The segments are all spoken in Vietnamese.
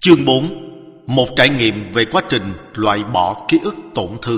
Chương 4. Một trải nghiệm về quá trình loại bỏ ký ức tổn thương.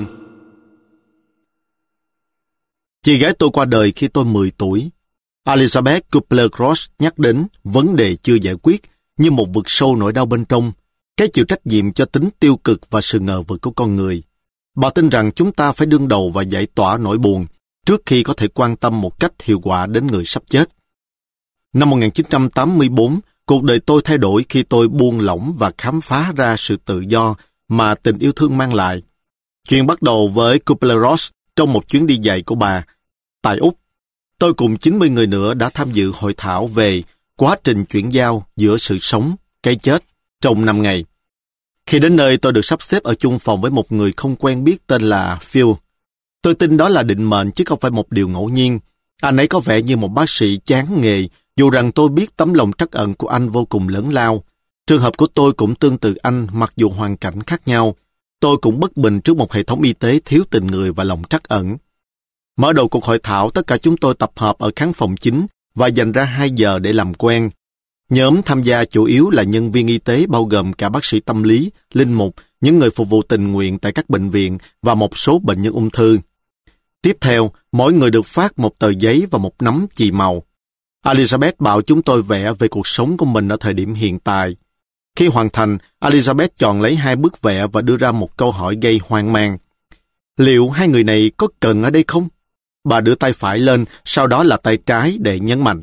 Chị gái tôi qua đời khi tôi 10 tuổi. Elizabeth Kubler-Ross nhắc đến vấn đề chưa giải quyết như một vực sâu nỗi đau bên trong, cái chịu trách nhiệm cho tính tiêu cực và sự ngờ vực của con người. Bà tin rằng chúng ta phải đương đầu và giải tỏa nỗi buồn trước khi có thể quan tâm một cách hiệu quả đến người sắp chết. Năm 1984, cuộc đời tôi thay đổi khi tôi buông lỏng và khám phá ra sự tự do mà tình yêu thương mang lại. Chuyện bắt đầu với Kubler-Ross trong một chuyến đi dạy của bà tại Úc. Tôi cùng 90 người nữa đã tham dự hội thảo về quá trình chuyển giao giữa sự sống, cái chết trong 5 ngày. Khi đến nơi, tôi được sắp xếp ở chung phòng với một người không quen biết tên là Phil. Tôi tin đó là định mệnh chứ không phải một điều ngẫu nhiên. Anh ấy có vẻ như một bác sĩ chán nghề, dù rằng tôi biết tấm lòng trắc ẩn của anh vô cùng lớn lao. Trường hợp của tôi cũng tương tự anh mặc dù hoàn cảnh khác nhau. Tôi cũng bất bình trước một hệ thống y tế thiếu tình người và lòng trắc ẩn. Mở đầu cuộc hội thảo, tất cả chúng tôi tập hợp ở khán phòng chính và dành ra 2 giờ để làm quen. Nhóm tham gia chủ yếu là nhân viên y tế bao gồm cả bác sĩ tâm lý, linh mục, những người phục vụ tình nguyện tại các bệnh viện và một số bệnh nhân ung thư. Tiếp theo, mỗi người được phát một tờ giấy và một nắm chì màu. Elizabeth bảo chúng tôi vẽ về cuộc sống của mình ở thời điểm hiện tại. Khi hoàn thành, Elizabeth chọn lấy 2 bức vẽ và đưa ra một câu hỏi gây hoang mang. Liệu 2 người này có cần ở đây không? Bà đưa tay phải lên, sau đó là tay trái để nhấn mạnh.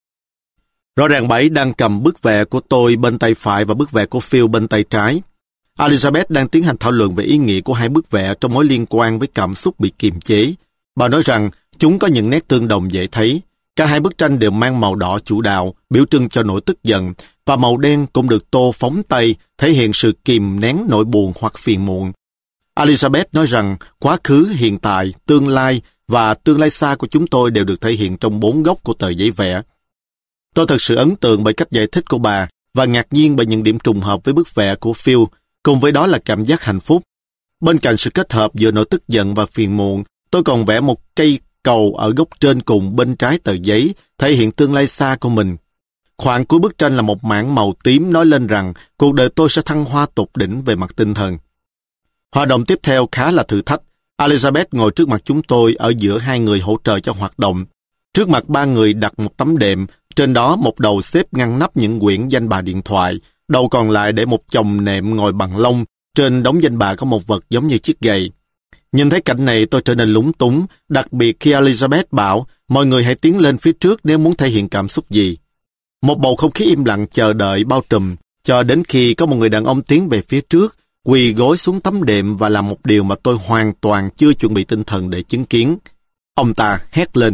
Rõ ràng bà ấy đang cầm bức vẽ của tôi bên tay phải và bức vẽ của Phil bên tay trái. Elizabeth đang tiến hành thảo luận về ý nghĩa của 2 bức vẽ trong mối liên quan với cảm xúc bị kiềm chế. Bà nói rằng chúng có những nét tương đồng dễ thấy. Cả 2 bức tranh đều mang màu đỏ chủ đạo, biểu trưng cho nỗi tức giận, và màu đen cũng được tô phóng tay, thể hiện sự kìm nén nỗi buồn hoặc phiền muộn. Elizabeth nói rằng quá khứ, hiện tại, tương lai và tương lai xa của chúng tôi đều được thể hiện trong 4 góc của tờ giấy vẽ. Tôi thật sự ấn tượng bởi cách giải thích của bà và ngạc nhiên bởi những điểm trùng hợp với bức vẽ của Phil, cùng với đó là cảm giác hạnh phúc. Bên cạnh sự kết hợp giữa nỗi tức giận và phiền muộn, tôi còn vẽ một cây cầu ở góc trên cùng bên trái tờ giấy, thể hiện tương lai xa của mình. Khoảng cuối bức tranh là một mảng màu tím nói lên rằng cuộc đời tôi sẽ thăng hoa tột đỉnh về mặt tinh thần. Hoạt động tiếp theo khá là thử thách. Elizabeth ngồi trước mặt chúng tôi ở giữa 2 người hỗ trợ cho hoạt động. Trước mặt 3 người đặt một tấm đệm, trên đó một đầu xếp ngăn nắp những quyển danh bạ điện thoại, đầu còn lại để một chồng nệm ngồi bằng lông, trên đống danh bạ có một vật giống như chiếc gậy. Nhìn thấy cảnh này tôi trở nên lúng túng, đặc biệt khi Elizabeth bảo mọi người hãy tiến lên phía trước nếu muốn thể hiện cảm xúc gì. Một bầu không khí im lặng chờ đợi bao trùm, cho đến khi có một người đàn ông tiến về phía trước, quỳ gối xuống tấm đệm và làm một điều mà tôi hoàn toàn chưa chuẩn bị tinh thần để chứng kiến. Ông ta hét lên.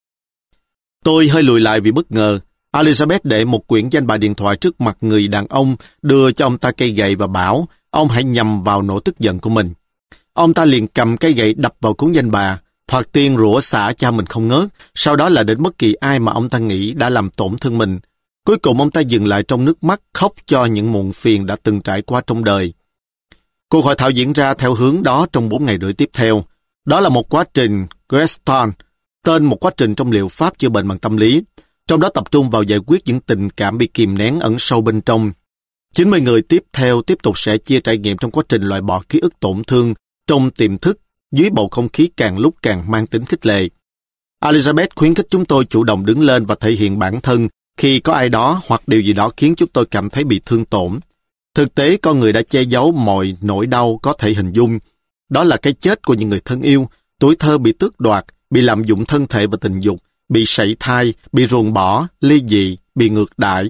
Tôi hơi lùi lại vì bất ngờ. Elizabeth để một quyển danh bạ điện thoại trước mặt người đàn ông, đưa cho ông ta cây gậy và bảo ông hãy nhằm vào nỗi tức giận của mình. Ông ta liền cầm cây gậy đập vào cuốn danh bạ, thoạt tiên rủa xả cha mình không ngớt, sau đó là đến bất kỳ ai mà ông ta nghĩ đã làm tổn thương mình. Cuối cùng ông ta dừng lại trong nước mắt khóc cho những muộn phiền đã từng trải qua trong đời. Cuộc hội thảo diễn ra theo hướng đó trong 4 ngày rưỡi tiếp theo. Đó là một quá trình Gestalt, tên một quá trình trong liệu pháp chữa bệnh bằng tâm lý. Trong đó tập trung vào giải quyết những tình cảm bị kìm nén ẩn sâu bên trong. 90 người tiếp theo tiếp tục sẽ chia trải nghiệm trong quá trình loại bỏ ký ức tổn thương trong tiềm thức dưới bầu không khí càng lúc càng mang tính khích lệ. Elizabeth khuyến khích chúng tôi chủ động đứng lên và thể hiện bản thân khi có ai đó hoặc điều gì đó khiến chúng tôi cảm thấy bị thương tổn. Thực tế, con người đã che giấu mọi nỗi đau có thể hình dung. Đó là cái chết của những người thân yêu, tuổi thơ bị tước đoạt, bị lạm dụng thân thể và tình dục, bị sảy thai, bị ruồng bỏ, ly dị, bị ngược đãi.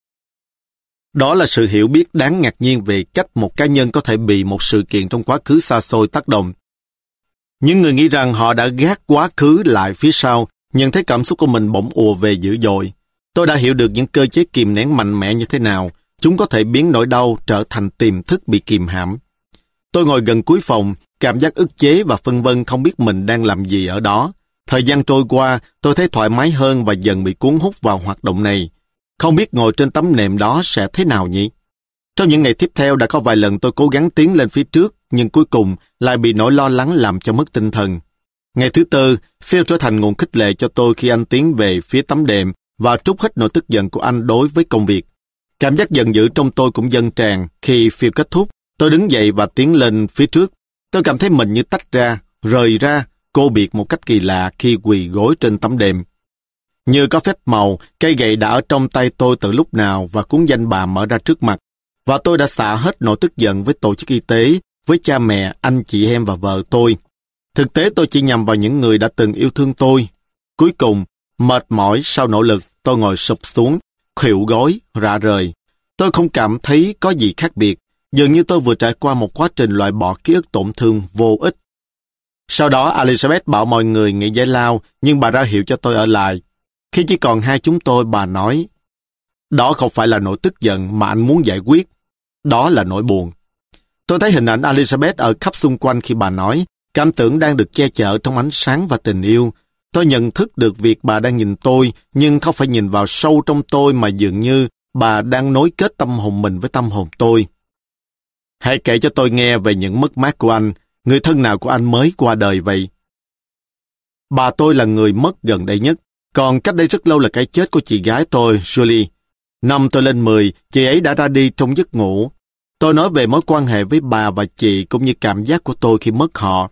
Đó là sự hiểu biết đáng ngạc nhiên về cách một cá nhân có thể bị một sự kiện trong quá khứ xa xôi tác động. Những người nghĩ rằng họ đã gác quá khứ lại phía sau, nhận thấy cảm xúc của mình bỗng ùa về dữ dội. Tôi đã hiểu được những cơ chế kìm nén mạnh mẽ như thế nào. Chúng có thể biến nỗi đau trở thành tiềm thức bị kìm hãm. Tôi ngồi gần cuối phòng, cảm giác ức chế và phân vân không biết mình đang làm gì ở đó. Thời gian trôi qua, tôi thấy thoải mái hơn và dần bị cuốn hút vào hoạt động này. Không biết ngồi trên tấm nệm đó sẽ thế nào nhỉ? Trong những ngày tiếp theo đã có vài lần tôi cố gắng tiến lên phía trước, nhưng cuối cùng lại bị nỗi lo lắng làm cho mất tinh thần. Ngày thứ Tư, Phil trở thành nguồn khích lệ cho tôi khi anh tiến về phía tấm đệm và trút hết nỗi tức giận của anh đối với công việc. Cảm giác giận dữ trong tôi cũng dâng tràn. Khi phiêu kết thúc, tôi đứng dậy và tiến lên phía trước. Tôi cảm thấy mình như tách ra, rời ra, cô biệt một cách kỳ lạ khi quỳ gối trên tấm đệm. Như có phép màu, cây gậy đã ở trong tay tôi từ lúc nào và cuốn danh bạ mở ra trước mặt. Và tôi đã xả hết nỗi tức giận với tổ chức y tế, với cha mẹ, anh chị em và vợ tôi. Thực tế tôi chỉ nhằm vào những người đã từng yêu thương tôi. Cuối cùng, mệt mỏi sau nỗ lực, tôi ngồi sụp xuống, khuỵu gối, rã rời. Tôi không cảm thấy có gì khác biệt, dường như tôi vừa trải qua một quá trình loại bỏ ký ức tổn thương vô ích. Sau đó Elizabeth bảo mọi người nghỉ giải lao, nhưng bà ra hiệu cho tôi ở lại. Khi chỉ còn hai chúng tôi, bà nói, đó không phải là nỗi tức giận mà anh muốn giải quyết, đó là nỗi buồn. Tôi thấy hình ảnh Elizabeth ở khắp xung quanh khi bà nói, cảm tưởng đang được che chở trong ánh sáng và tình yêu. Tôi nhận thức được việc bà đang nhìn tôi, nhưng không phải nhìn vào sâu trong tôi mà dường như bà đang nối kết tâm hồn mình với tâm hồn tôi. Hãy kể cho tôi nghe về những mất mát của anh, người thân nào của anh mới qua đời vậy? Bà tôi là người mất gần đây nhất, còn cách đây rất lâu là cái chết của chị gái tôi, Julie. Năm tôi lên 10, chị ấy đã ra đi trong giấc ngủ. Tôi nói về mối quan hệ với bà và chị cũng như cảm giác của tôi khi mất họ.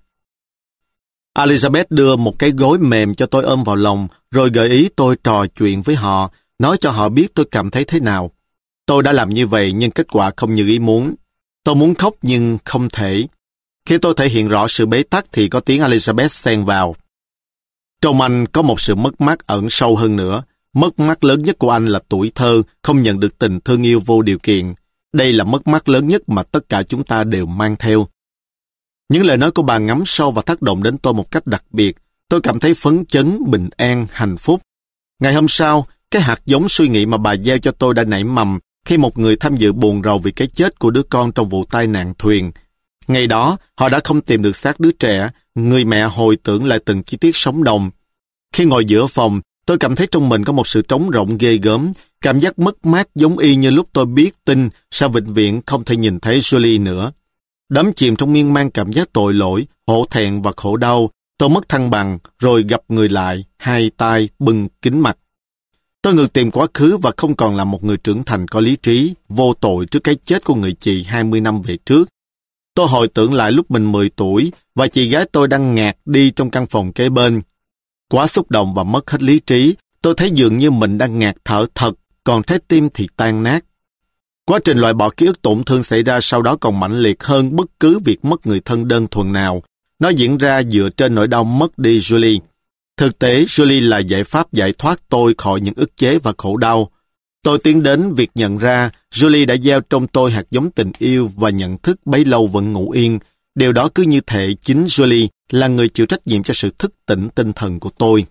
Elizabeth đưa một cái gối mềm cho tôi ôm vào lòng, rồi gợi ý tôi trò chuyện với họ, nói cho họ biết tôi cảm thấy thế nào. Tôi đã làm như vậy nhưng kết quả không như ý muốn. Tôi muốn khóc nhưng không thể. Khi tôi thể hiện rõ sự bế tắc thì có tiếng Elizabeth xen vào. Trong anh có một sự mất mát ẩn sâu hơn nữa. Mất mát lớn nhất của anh là tuổi thơ, không nhận được tình thương yêu vô điều kiện. Đây là mất mát lớn nhất mà tất cả chúng ta đều mang theo. Những lời nói của bà ngấm sâu và tác động đến tôi một cách đặc biệt. Tôi cảm thấy phấn chấn, bình an, hạnh phúc. Ngày hôm sau, cái hạt giống suy nghĩ mà bà gieo cho tôi đã nảy mầm khi một người tham dự buồn rầu vì cái chết của đứa con trong vụ tai nạn thuyền. Ngày đó, họ đã không tìm được xác đứa trẻ, người mẹ hồi tưởng lại từng chi tiết sống động. Khi ngồi giữa phòng, tôi cảm thấy trong mình có một sự trống rỗng ghê gớm, cảm giác mất mát giống y như lúc tôi biết tin sao vĩnh viễn không thể nhìn thấy Julie nữa. Đắm chìm trong miên man cảm giác tội lỗi, hổ thẹn và khổ đau, tôi mất thăng bằng, rồi gặp người lại, hai tay bưng kín mặt. Tôi ngược tìm quá khứ và không còn là một người trưởng thành có lý trí, vô tội trước cái chết của người chị 20 năm về trước. Tôi hồi tưởng lại lúc mình 10 tuổi và chị gái tôi đang ngạt đi trong căn phòng kế bên. Quá xúc động và mất hết lý trí, tôi thấy dường như mình đang ngạt thở thật, còn trái tim thì tan nát. Quá trình loại bỏ ký ức tổn thương xảy ra sau đó còn mãnh liệt hơn bất cứ việc mất người thân đơn thuần nào. Nó diễn ra dựa trên nỗi đau mất đi Julie. Thực tế, Julie là giải pháp giải thoát tôi khỏi những ức chế và khổ đau. Tôi tiến đến việc nhận ra Julie đã gieo trong tôi hạt giống tình yêu và nhận thức bấy lâu vẫn ngủ yên. Điều đó cứ như thể chính Julie là người chịu trách nhiệm cho sự thức tỉnh tinh thần của tôi.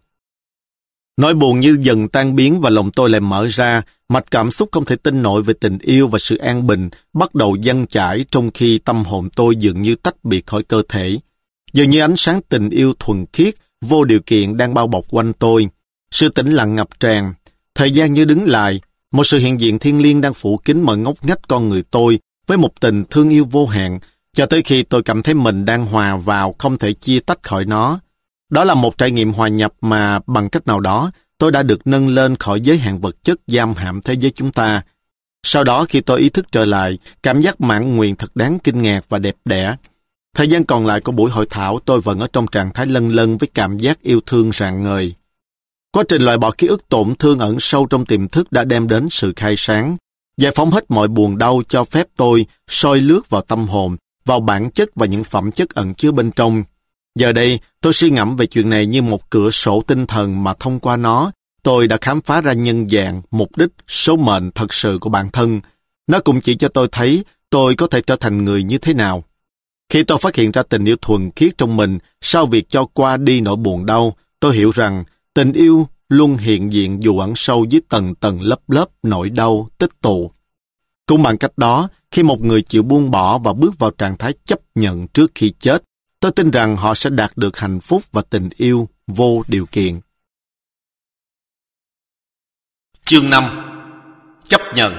Nỗi buồn như dần tan biến và lòng tôi lại mở ra, mạch cảm xúc không thể tin nổi về tình yêu và sự an bình bắt đầu dâng chảy trong khi tâm hồn tôi dường như tách biệt khỏi cơ thể. Dường như ánh sáng tình yêu thuần khiết, vô điều kiện đang bao bọc quanh tôi. Sự tĩnh lặng ngập tràn, thời gian như đứng lại, một sự hiện diện thiêng liêng đang phủ kín mọi ngóc ngách con người tôi với một tình thương yêu vô hạn, cho tới khi tôi cảm thấy mình đang hòa vào, không thể chia tách khỏi nó. Đó là một trải nghiệm hòa nhập mà bằng cách nào đó tôi đã được nâng lên khỏi giới hạn vật chất giam hãm thế giới chúng ta. Sau đó khi tôi ý thức trở lại, cảm giác mãn nguyện thật đáng kinh ngạc và đẹp đẽ. Thời gian còn lại của buổi hội thảo tôi vẫn ở trong trạng thái lân lân với cảm giác yêu thương rạng ngời. Quá trình loại bỏ ký ức tổn thương ẩn sâu trong tiềm thức đã đem đến sự khai sáng. Giải phóng hết mọi buồn đau cho phép tôi soi lướt vào tâm hồn, vào bản chất và những phẩm chất ẩn chứa bên trong. Giờ đây, tôi suy ngẫm về chuyện này như một cửa sổ tinh thần mà thông qua nó, tôi đã khám phá ra nhân dạng, mục đích, số mệnh thật sự của bản thân. Nó cũng chỉ cho tôi thấy tôi có thể trở thành người như thế nào. Khi tôi phát hiện ra tình yêu thuần khiết trong mình sau việc cho qua đi nỗi buồn đau, tôi hiểu rằng tình yêu luôn hiện diện dù ẩn sâu dưới tầng tầng lớp lớp nỗi đau tích tụ. Cũng bằng cách đó, khi một người chịu buông bỏ và bước vào trạng thái chấp nhận trước khi chết, tôi tin rằng họ sẽ đạt được hạnh phúc và tình yêu vô điều kiện. Chương 5. Chấp nhận.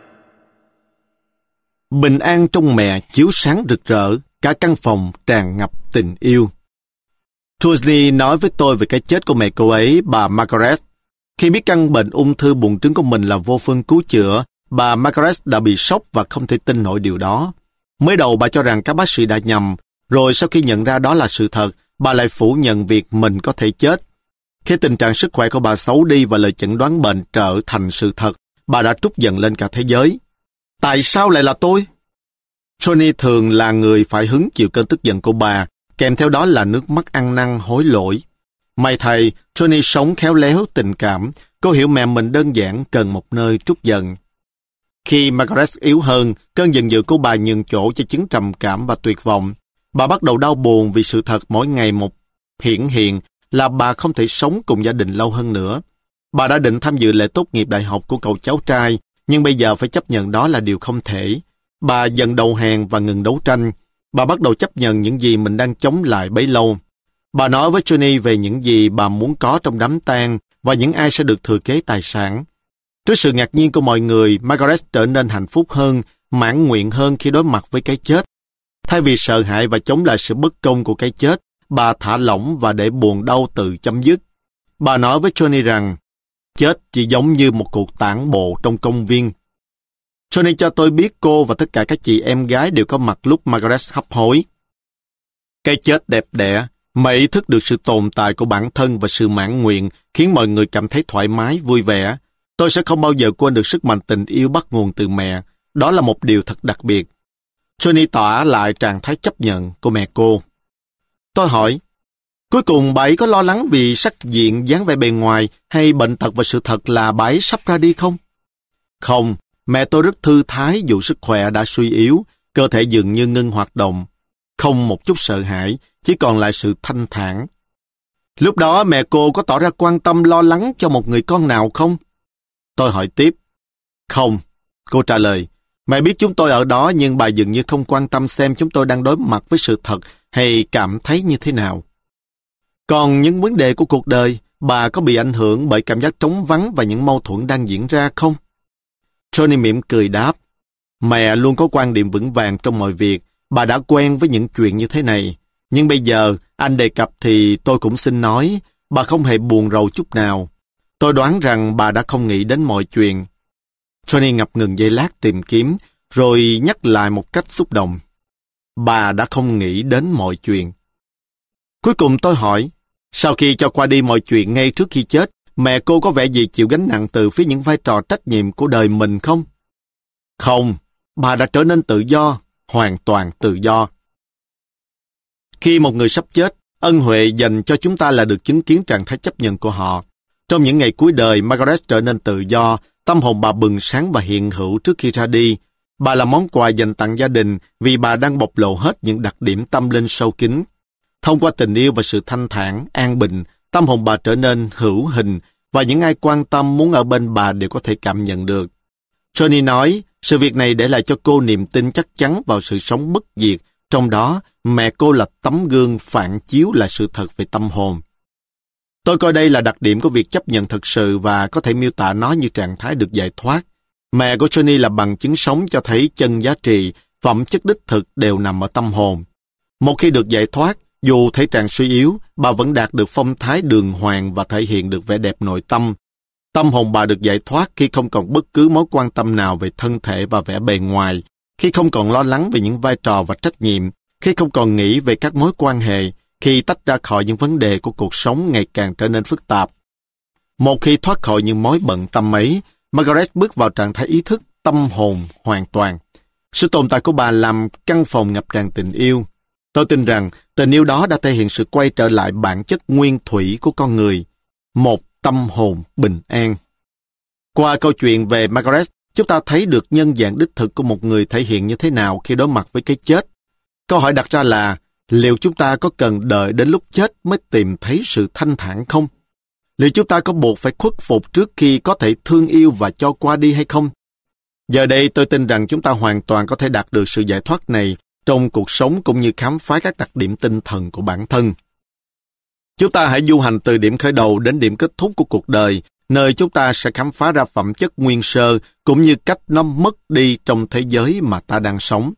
Bình an trong mẹ chiếu sáng rực rỡ, cả căn phòng tràn ngập tình yêu. Trusley nói với tôi về cái chết của mẹ cô ấy, bà Margaret. Khi biết căn bệnh ung thư buồng trứng của mình là vô phương cứu chữa, bà Margaret đã bị sốc và không thể tin nổi điều đó. Mới đầu bà cho rằng các bác sĩ đã nhầm, rồi sau khi nhận ra đó là sự thật, bà lại phủ nhận việc mình có thể chết. Khi tình trạng sức khỏe của bà xấu đi và lời chẩn đoán bệnh trở thành sự thật, bà đã trút giận lên cả thế giới. Tại sao lại là tôi? Johnny thường là người phải hứng chịu cơn tức giận của bà, kèm theo đó là nước mắt ăn năn hối lỗi. May thay, Johnny sống khéo léo tình cảm, cô hiểu mẹ mình đơn giản cần một nơi trút giận. Khi Margaret yếu hơn, cơn giận dữ của bà nhường chỗ cho chứng trầm cảm và tuyệt vọng. Bà bắt đầu đau buồn vì sự thật mỗi ngày một hiển hiện là bà không thể sống cùng gia đình lâu hơn nữa. Bà đã định tham dự lễ tốt nghiệp đại học của cậu cháu trai, nhưng bây giờ phải chấp nhận đó là điều không thể. Bà dần đầu hàng và ngừng đấu tranh. Bà bắt đầu chấp nhận những gì mình đang chống lại bấy lâu. Bà nói với Johnny về những gì bà muốn có trong đám tang và những ai sẽ được thừa kế tài sản. Trước sự ngạc nhiên của mọi người, Margaret trở nên hạnh phúc hơn, mãn nguyện hơn khi đối mặt với cái chết. Thay vì sợ hãi và chống lại sự bất công của cái chết, bà thả lỏng và để buồn đau tự chấm dứt. Bà nói với Johnny rằng, chết chỉ giống như một cuộc tản bộ trong công viên. Johnny cho tôi biết cô và tất cả các chị em gái đều có mặt lúc Margaret hấp hối. Cái chết đẹp đẽ, mà ý thức được sự tồn tại của bản thân và sự mãn nguyện khiến mọi người cảm thấy thoải mái, vui vẻ. Tôi sẽ không bao giờ quên được sức mạnh tình yêu bắt nguồn từ mẹ. Đó là một điều thật đặc biệt. Johnny tỏ lại trạng thái chấp nhận của mẹ cô. Tôi hỏi, cuối cùng bà ấy có lo lắng vì sắc diện, dáng vẻ bề ngoài hay bệnh tật và sự thật là bà ấy sắp ra đi không? Không, mẹ tôi rất thư thái dù sức khỏe đã suy yếu, cơ thể dường như ngưng hoạt động. Không một chút sợ hãi, chỉ còn lại sự thanh thản. Lúc đó mẹ cô có tỏ ra quan tâm lo lắng cho một người con nào không? Tôi hỏi tiếp. Không, cô trả lời. Mẹ biết chúng tôi ở đó nhưng bà dường như không quan tâm xem chúng tôi đang đối mặt với sự thật hay cảm thấy như thế nào. Còn những vấn đề của cuộc đời, bà có bị ảnh hưởng bởi cảm giác trống vắng và những mâu thuẫn đang diễn ra không? Johnny mỉm cười đáp. Mẹ luôn có quan điểm vững vàng trong mọi việc. Bà đã quen với những chuyện như thế này. Nhưng bây giờ, anh đề cập thì tôi cũng xin nói, bà không hề buồn rầu chút nào. Tôi đoán rằng bà đã không nghĩ đến mọi chuyện. Johnny ngập ngừng giây lát tìm kiếm, rồi nhắc lại một cách xúc động. Bà đã không nghĩ đến mọi chuyện. Cuối cùng tôi hỏi, sau khi cho qua đi mọi chuyện ngay trước khi chết, mẹ cô có vẻ gì chịu gánh nặng từ phía những vai trò trách nhiệm của đời mình không? Không, bà đã trở nên tự do, hoàn toàn tự do. Khi một người sắp chết, ân huệ dành cho chúng ta là được chứng kiến trạng thái chấp nhận của họ. Trong những ngày cuối đời, Margaret trở nên tự do, tâm hồn bà bừng sáng và hiện hữu trước khi ra đi. Bà là món quà dành tặng gia đình vì bà đang bộc lộ hết những đặc điểm tâm linh sâu kín. Thông qua tình yêu và sự thanh thản, an bình, tâm hồn bà trở nên hữu hình và những ai quan tâm muốn ở bên bà đều có thể cảm nhận được. Johnny nói, sự việc này để lại cho cô niềm tin chắc chắn vào sự sống bất diệt, trong đó mẹ cô là tấm gương phản chiếu lại sự thật về tâm hồn. Tôi coi đây là đặc điểm của việc chấp nhận thực sự và có thể miêu tả nó như trạng thái được giải thoát. Mẹ của Johnny là bằng chứng sống cho thấy chân giá trị, phẩm chất đích thực đều nằm ở tâm hồn. Một khi được giải thoát, dù thể trạng suy yếu, bà vẫn đạt được phong thái đường hoàng và thể hiện được vẻ đẹp nội tâm. Tâm hồn bà được giải thoát khi không còn bất cứ mối quan tâm nào về thân thể và vẻ bề ngoài, khi không còn lo lắng về những vai trò và trách nhiệm, khi không còn nghĩ về các mối quan hệ, khi tách ra khỏi những vấn đề của cuộc sống ngày càng trở nên phức tạp. Một khi thoát khỏi những mối bận tâm ấy, Margaret bước vào trạng thái ý thức, tâm hồn hoàn toàn. Sự tồn tại của bà làm căn phòng ngập tràn tình yêu. Tôi tin rằng tình yêu đó đã thể hiện sự quay trở lại bản chất nguyên thủy của con người, một tâm hồn bình an. Qua câu chuyện về Margaret, chúng ta thấy được nhân dạng đích thực của một người thể hiện như thế nào khi đối mặt với cái chết. Câu hỏi đặt ra là, liệu chúng ta có cần đợi đến lúc chết mới tìm thấy sự thanh thản không? Liệu chúng ta có buộc phải khuất phục trước khi có thể thương yêu và cho qua đi hay không? Giờ đây tôi tin rằng chúng ta hoàn toàn có thể đạt được sự giải thoát này trong cuộc sống cũng như khám phá các đặc điểm tinh thần của bản thân. Chúng ta hãy du hành từ điểm khởi đầu đến điểm kết thúc của cuộc đời, nơi chúng ta sẽ khám phá ra phẩm chất nguyên sơ cũng như cách nó mất đi trong thế giới mà ta đang sống.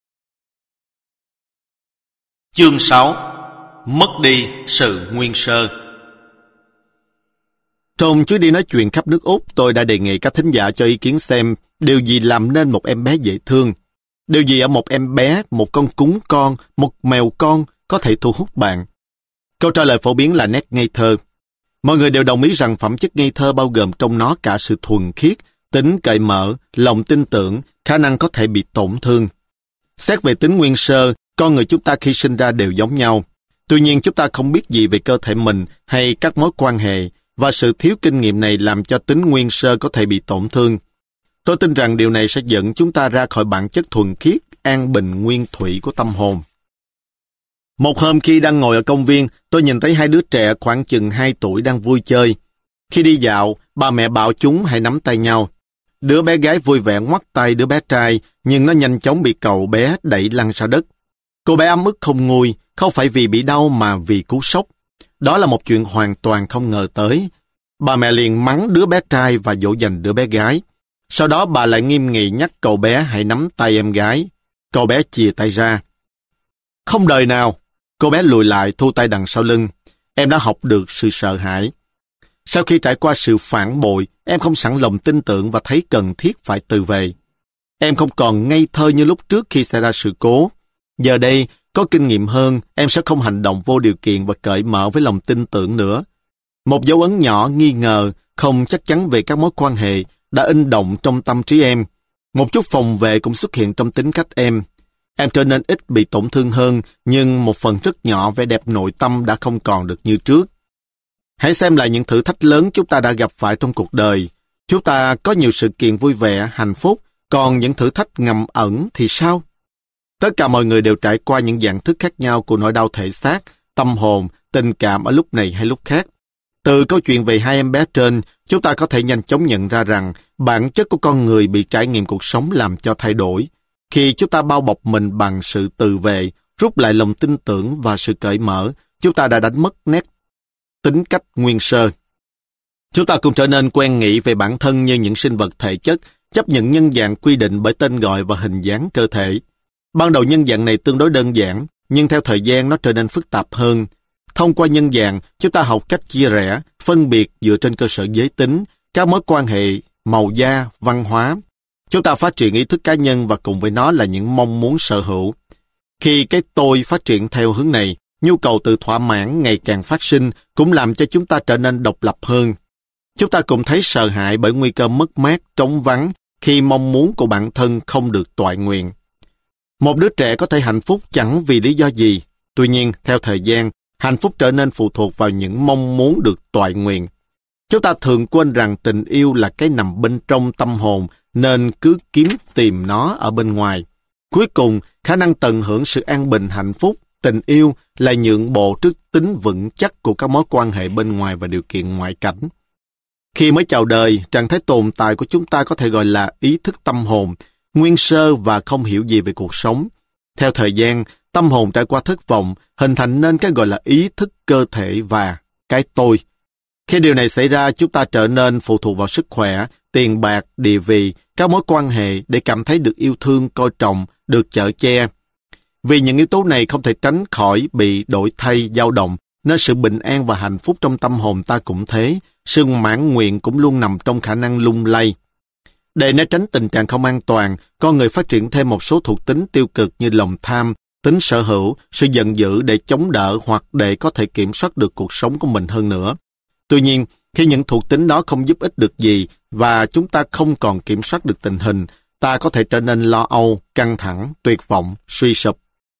Chương 6. Mất đi sự nguyên sơ. Trong chuyến đi nói chuyện khắp nước Úc, tôi đã đề nghị các thính giả cho ý kiến xem Điều gì làm nên một em bé dễ thương? Điều gì ở một em bé, một con cún con, một mèo con có thể thu hút bạn? Câu trả lời phổ biến là nét ngây thơ. Mọi người đều đồng ý rằng phẩm chất ngây thơ bao gồm trong nó cả sự thuần khiết, tính cởi mở, lòng tin tưởng, khả năng có thể bị tổn thương. Xét về tính nguyên sơ, con người chúng ta khi sinh ra đều giống nhau. Tuy nhiên chúng ta không biết gì về cơ thể mình hay các mối quan hệ, và sự thiếu kinh nghiệm này làm cho tính nguyên sơ có thể bị tổn thương. Tôi tin rằng điều này sẽ dẫn chúng ta ra khỏi bản chất thuần khiết, an bình nguyên thủy của tâm hồn. Một hôm khi đang ngồi ở công viên, tôi nhìn thấy hai đứa trẻ khoảng chừng 2 tuổi đang vui chơi. Khi đi dạo, bà mẹ bảo chúng hãy nắm tay nhau. Đứa bé gái vui vẻ ngoắt tay đứa bé trai, nhưng nó nhanh chóng bị cậu bé đẩy lăn ra đất. Cô bé ấm ức không nguôi, không phải vì bị đau mà vì cú sốc. Đó là một chuyện hoàn toàn không ngờ tới. Bà mẹ liền mắng đứa bé trai và dỗ dành đứa bé gái. Sau đó bà lại nghiêm nghị nhắc cậu bé hãy nắm tay em gái. Cậu bé chìa tay ra. Không đời nào. Cô bé lùi lại thu tay đằng sau lưng. Em đã học được sự sợ hãi. Sau khi trải qua sự phản bội, em không sẵn lòng tin tưởng và thấy cần thiết phải từ về. Em không còn ngây thơ như lúc trước khi xảy ra sự cố. Giờ đây, có kinh nghiệm hơn, em sẽ không hành động vô điều kiện và cởi mở với lòng tin tưởng nữa. Một dấu ấn nhỏ nghi ngờ, không chắc chắn về các mối quan hệ đã in động trong tâm trí em. Một chút phòng vệ cũng xuất hiện trong tính cách em. Em trở nên ít bị tổn thương hơn, nhưng một phần rất nhỏ vẻ đẹp nội tâm đã không còn được như trước. Hãy xem lại những thử thách lớn chúng ta đã gặp phải trong cuộc đời. Chúng ta có nhiều sự kiện vui vẻ, hạnh phúc, còn những thử thách ngầm ẩn thì sao? Tất cả mọi người đều trải qua những dạng thức khác nhau của nỗi đau thể xác, tâm hồn, tình cảm ở lúc này hay lúc khác. Từ câu chuyện về hai em bé trên, chúng ta có thể nhanh chóng nhận ra rằng bản chất của con người bị trải nghiệm cuộc sống làm cho thay đổi. Khi chúng ta bao bọc mình bằng sự tự vệ, rút lại lòng tin tưởng và sự cởi mở, chúng ta đã đánh mất nét tính cách nguyên sơ. Chúng ta cũng trở nên quen nghĩ về bản thân như những sinh vật thể chất, chấp nhận nhân dạng quy định bởi tên gọi và hình dáng cơ thể. Ban đầu nhân dạng này tương đối đơn giản, nhưng theo thời gian nó trở nên phức tạp hơn. Thông qua nhân dạng, chúng ta học cách chia rẽ, phân biệt dựa trên cơ sở giới tính, các mối quan hệ, màu da, văn hóa. Chúng ta phát triển ý thức cá nhân và cùng với nó là những mong muốn sở hữu. Khi cái tôi phát triển theo hướng này, nhu cầu tự thỏa mãn ngày càng phát sinh cũng làm cho chúng ta trở nên độc lập hơn. Chúng ta cũng thấy sợ hãi bởi nguy cơ mất mát, trống vắng khi mong muốn của bản thân không được toại nguyện. Một đứa trẻ có thể hạnh phúc chẳng vì lý do gì. Tuy nhiên, theo thời gian, hạnh phúc trở nên phụ thuộc vào những mong muốn được toại nguyện. Chúng ta thường quên rằng tình yêu là cái nằm bên trong tâm hồn, nên cứ kiếm tìm nó ở bên ngoài. Cuối cùng, khả năng tận hưởng sự an bình hạnh phúc, tình yêu là nhượng bộ trước tính vững chắc của các mối quan hệ bên ngoài và điều kiện ngoại cảnh. Khi mới chào đời, trạng thái tồn tại của chúng ta có thể gọi là ý thức tâm hồn, nguyên sơ và không hiểu gì về cuộc sống. Theo thời gian, tâm hồn trải qua thất vọng, hình thành nên cái gọi là ý thức cơ thể và cái tôi. Khi điều này xảy ra, chúng ta trở nên phụ thuộc vào sức khỏe, tiền bạc, địa vị, các mối quan hệ để cảm thấy được yêu thương, coi trọng, được chở che. Vì những yếu tố này không thể tránh khỏi bị đổi thay, dao động, nên sự bình an và hạnh phúc trong tâm hồn ta cũng thế, sự mãn nguyện cũng luôn nằm trong khả năng lung lay. Để né tránh tình trạng không an toàn, con người phát triển thêm một số thuộc tính tiêu cực như lòng tham, tính sở hữu, sự giận dữ để chống đỡ hoặc để có thể kiểm soát được cuộc sống của mình hơn nữa. Tuy nhiên, khi những thuộc tính đó không giúp ích được gì và chúng ta không còn kiểm soát được tình hình, ta có thể trở nên lo âu, căng thẳng, tuyệt vọng, suy sụp.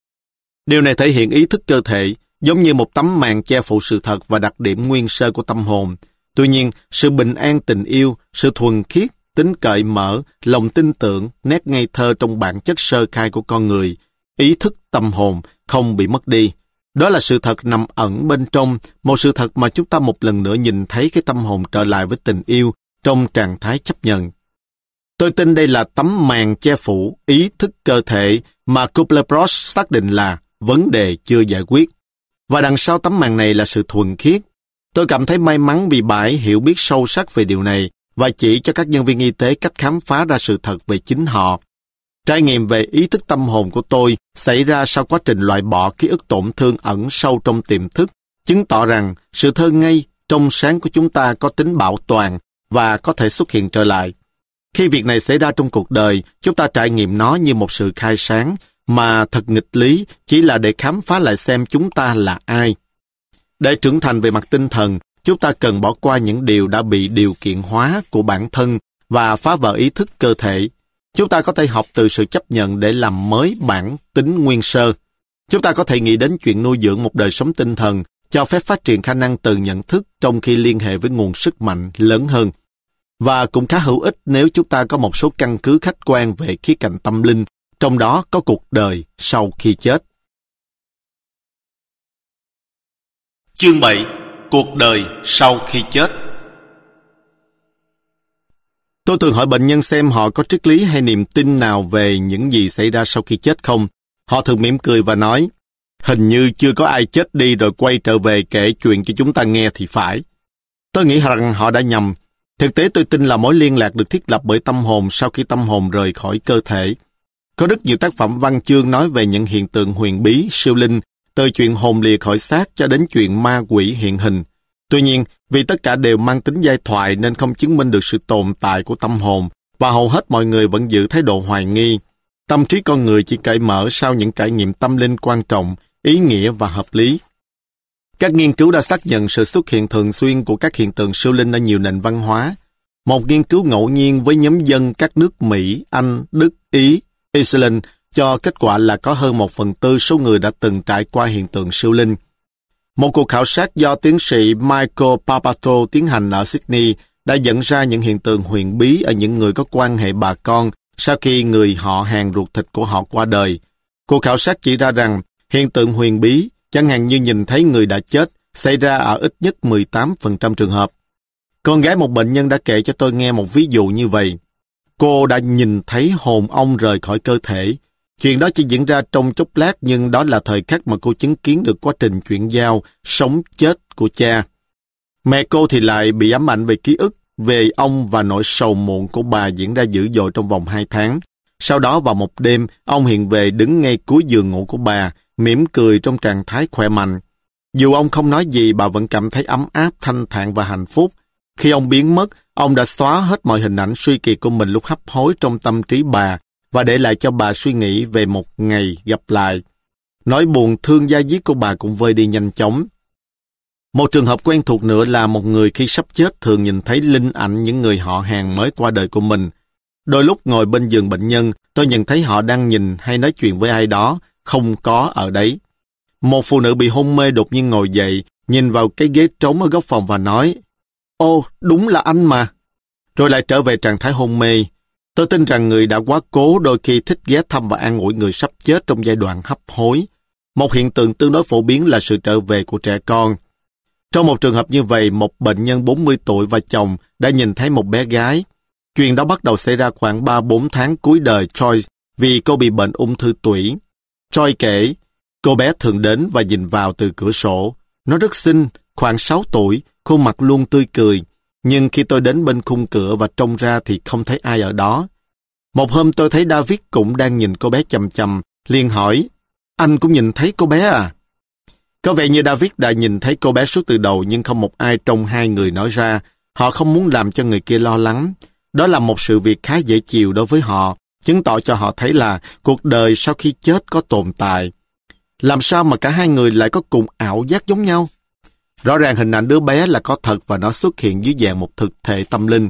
Điều này thể hiện ý thức cơ thể, giống như một tấm màn che phủ sự thật và đặc điểm nguyên sơ của tâm hồn. Tuy nhiên, sự bình an tình yêu, sự thuần khiết, tính cởi mở, lòng tin tưởng, nét ngây thơ trong bản chất sơ khai của con người, ý thức tâm hồn không bị mất đi. Đó là sự thật nằm ẩn bên trong, một sự thật mà chúng ta một lần nữa nhìn thấy cái tâm hồn trở lại với tình yêu trong trạng thái chấp nhận. Tôi tin đây là tấm màn che phủ ý thức cơ thể mà Kübler-Ross xác định là vấn đề chưa giải quyết. Và đằng sau tấm màn này là sự thuần khiết. Tôi cảm thấy may mắn vì bà ấy hiểu biết sâu sắc về điều này và chỉ cho các nhân viên y tế cách khám phá ra sự thật về chính họ. Trải nghiệm về ý thức tâm hồn của tôi xảy ra sau quá trình loại bỏ ký ức tổn thương ẩn sâu trong tiềm thức, chứng tỏ rằng sự thơ ngây, trong sáng của chúng ta có tính bảo toàn và có thể xuất hiện trở lại. Khi việc này xảy ra trong cuộc đời, chúng ta trải nghiệm nó như một sự khai sáng, mà thật nghịch lý chỉ là để khám phá lại xem chúng ta là ai. Để trưởng thành về mặt tinh thần, chúng ta cần bỏ qua những điều đã bị điều kiện hóa của bản thân và phá vỡ ý thức cơ thể. Chúng ta có thể học từ sự chấp nhận để làm mới bản tính nguyên sơ. Chúng ta có thể nghĩ đến chuyện nuôi dưỡng một đời sống tinh thần, cho phép phát triển khả năng từ nhận thức trong khi liên hệ với nguồn sức mạnh lớn hơn. Và cũng khá hữu ích nếu chúng ta có một số căn cứ khách quan về khía cạnh tâm linh, trong đó có cuộc đời sau khi chết. Chương 7. Cuộc đời sau khi chết. Tôi thường hỏi bệnh nhân xem họ có triết lý hay niềm tin nào về những gì xảy ra sau khi chết không. Họ thường mỉm cười và nói, hình như chưa có ai chết đi rồi quay trở về kể chuyện cho chúng ta nghe thì phải. Tôi nghĩ rằng họ đã nhầm. Thực tế tôi tin là mối liên lạc được thiết lập bởi tâm hồn sau khi tâm hồn rời khỏi cơ thể. Có rất nhiều tác phẩm văn chương nói về những hiện tượng huyền bí, siêu linh, từ chuyện hồn lìa khỏi xác cho đến chuyện ma quỷ hiện hình. Tuy nhiên, vì tất cả đều mang tính giai thoại nên không chứng minh được sự tồn tại của tâm hồn, và hầu hết mọi người vẫn giữ thái độ hoài nghi. Tâm trí con người chỉ cởi mở sau những trải nghiệm tâm linh quan trọng, ý nghĩa và hợp lý. Các nghiên cứu đã xác nhận sự xuất hiện thường xuyên của các hiện tượng siêu linh ở nhiều nền văn hóa. Một nghiên cứu ngẫu nhiên với nhóm dân các nước Mỹ, Anh, Đức, Ý, Iceland cho kết quả là có hơn 1/4 số người đã từng trải qua hiện tượng siêu linh. Một cuộc khảo sát do tiến sĩ Michael Papato tiến hành ở Sydney đã dẫn ra những hiện tượng huyền bí ở những người có quan hệ bà con sau khi người họ hàng ruột thịt của họ qua đời. Cuộc khảo sát chỉ ra rằng hiện tượng huyền bí, chẳng hạn như nhìn thấy người đã chết, xảy ra ở ít nhất 18% trường hợp. Con gái một bệnh nhân đã kể cho tôi nghe một ví dụ như vậy. Cô đã nhìn thấy hồn ông rời khỏi cơ thể. Chuyện đó chỉ diễn ra trong chốc lát, nhưng đó là thời khắc mà cô chứng kiến được quá trình chuyển giao, sống chết của cha. Mẹ cô thì lại bị ám ảnh về ký ức về ông, và nỗi sầu muộn của bà diễn ra dữ dội trong vòng 2 tháng. Sau đó vào một đêm, ông hiện về đứng ngay cuối giường ngủ của bà, mỉm cười trong trạng thái khỏe mạnh. Dù ông không nói gì, bà vẫn cảm thấy ấm áp, thanh thản và hạnh phúc. Khi ông biến mất, ông đã xóa hết mọi hình ảnh suy kiệt của mình lúc hấp hối trong tâm trí bà, và để lại cho bà suy nghĩ về một ngày gặp lại. Nỗi buồn thương da diết của bà cũng vơi đi nhanh chóng. Một trường hợp quen thuộc nữa là một người khi sắp chết thường nhìn thấy linh ảnh những người họ hàng mới qua đời của mình. Đôi lúc ngồi bên giường bệnh nhân, tôi nhận thấy họ đang nhìn hay nói chuyện với ai đó, không có ở đấy. Một phụ nữ bị hôn mê đột nhiên ngồi dậy, nhìn vào cái ghế trống ở góc phòng và nói, "Ô, đúng là anh mà." Rồi lại trở về trạng thái hôn mê. Tôi tin rằng người đã quá cố đôi khi thích ghé thăm và an ủi người sắp chết trong giai đoạn hấp hối. Một hiện tượng tương đối phổ biến là sự trở về của trẻ con. Trong một trường hợp như vậy, một bệnh nhân 40 tuổi và chồng đã nhìn thấy một bé gái. Chuyện đó bắt đầu xảy ra khoảng 3-4 tháng cuối đời Troy vì cô bị bệnh ung thư tủy. Troy kể, cô bé thường đến và nhìn vào từ cửa sổ. Nó rất xinh, khoảng 6 tuổi, khuôn mặt luôn tươi cười. Nhưng khi tôi đến bên khung cửa và trông ra thì không thấy ai ở đó. Một hôm tôi thấy David cũng đang nhìn cô bé chằm chằm, liền hỏi, "Anh cũng nhìn thấy cô bé à?" Có vẻ như David đã nhìn thấy cô bé suốt từ đầu, nhưng không một ai trong hai người nói ra. Họ không muốn làm cho người kia lo lắng. Đó là một sự việc khá dễ chịu đối với họ, chứng tỏ cho họ thấy là cuộc đời sau khi chết có tồn tại. Làm sao mà cả hai người lại có cùng ảo giác giống nhau? Rõ ràng hình ảnh đứa bé là có thật và nó xuất hiện dưới dạng một thực thể tâm linh.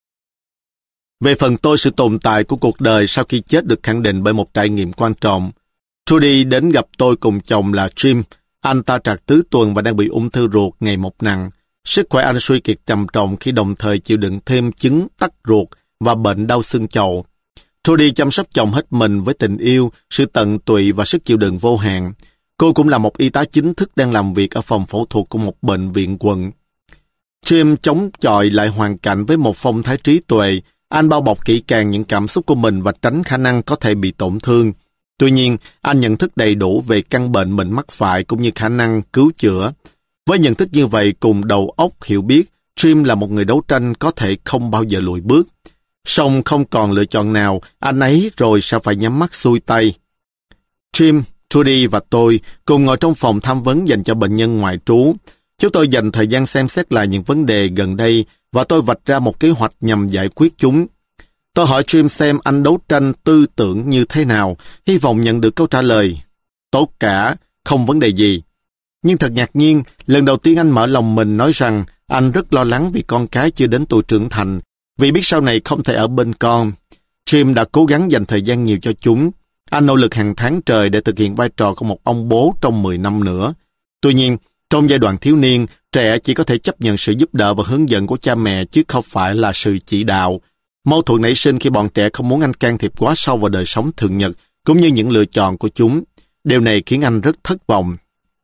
Về phần tôi, sự tồn tại của cuộc đời sau khi chết được khẳng định bởi một trải nghiệm quan trọng. Trudy đến gặp tôi cùng chồng là Jim. Anh ta trạc tứ tuần và đang bị ung thư ruột ngày một nặng. Sức khỏe anh suy kiệt trầm trọng khi đồng thời chịu đựng thêm chứng tắc ruột và bệnh đau xương chậu. Trudy chăm sóc chồng hết mình với tình yêu, sự tận tụy và sức chịu đựng vô hạn. Cô cũng là một y tá chính thức đang làm việc ở phòng phẫu thuật của một bệnh viện quận. Jim chống chọi lại hoàn cảnh với một phong thái trí tuệ. Anh bao bọc kỹ càng những cảm xúc của mình và tránh khả năng có thể bị tổn thương. Tuy nhiên, anh nhận thức đầy đủ về căn bệnh mình mắc phải cũng như khả năng cứu chữa. Với nhận thức như vậy cùng đầu óc hiểu biết, Jim là một người đấu tranh có thể không bao giờ lùi bước. Song không còn lựa chọn nào, anh ấy rồi sẽ phải nhắm mắt xuôi tay. Jim, Trudy và tôi cùng ngồi trong phòng tham vấn dành cho bệnh nhân ngoại trú. Chúng tôi dành thời gian xem xét lại những vấn đề gần đây và tôi vạch ra một kế hoạch nhằm giải quyết chúng. Tôi hỏi Jim xem anh đấu tranh tư tưởng như thế nào, hy vọng nhận được câu trả lời. Tốt cả, không vấn đề gì. Nhưng thật ngạc nhiên, lần đầu tiên anh mở lòng mình nói rằng anh rất lo lắng vì con cái chưa đến tuổi trưởng thành, vì biết sau này không thể ở bên con. Jim đã cố gắng dành thời gian nhiều cho chúng. Anh nỗ lực hàng tháng trời để thực hiện vai trò của một ông bố trong 10 năm nữa. Tuy nhiên, trong giai đoạn thiếu niên, trẻ chỉ có thể chấp nhận sự giúp đỡ và hướng dẫn của cha mẹ chứ không phải là sự chỉ đạo. Mâu thuẫn nảy sinh khi bọn trẻ không muốn anh can thiệp quá sâu vào đời sống thường nhật, cũng như những lựa chọn của chúng. Điều này khiến anh rất thất vọng.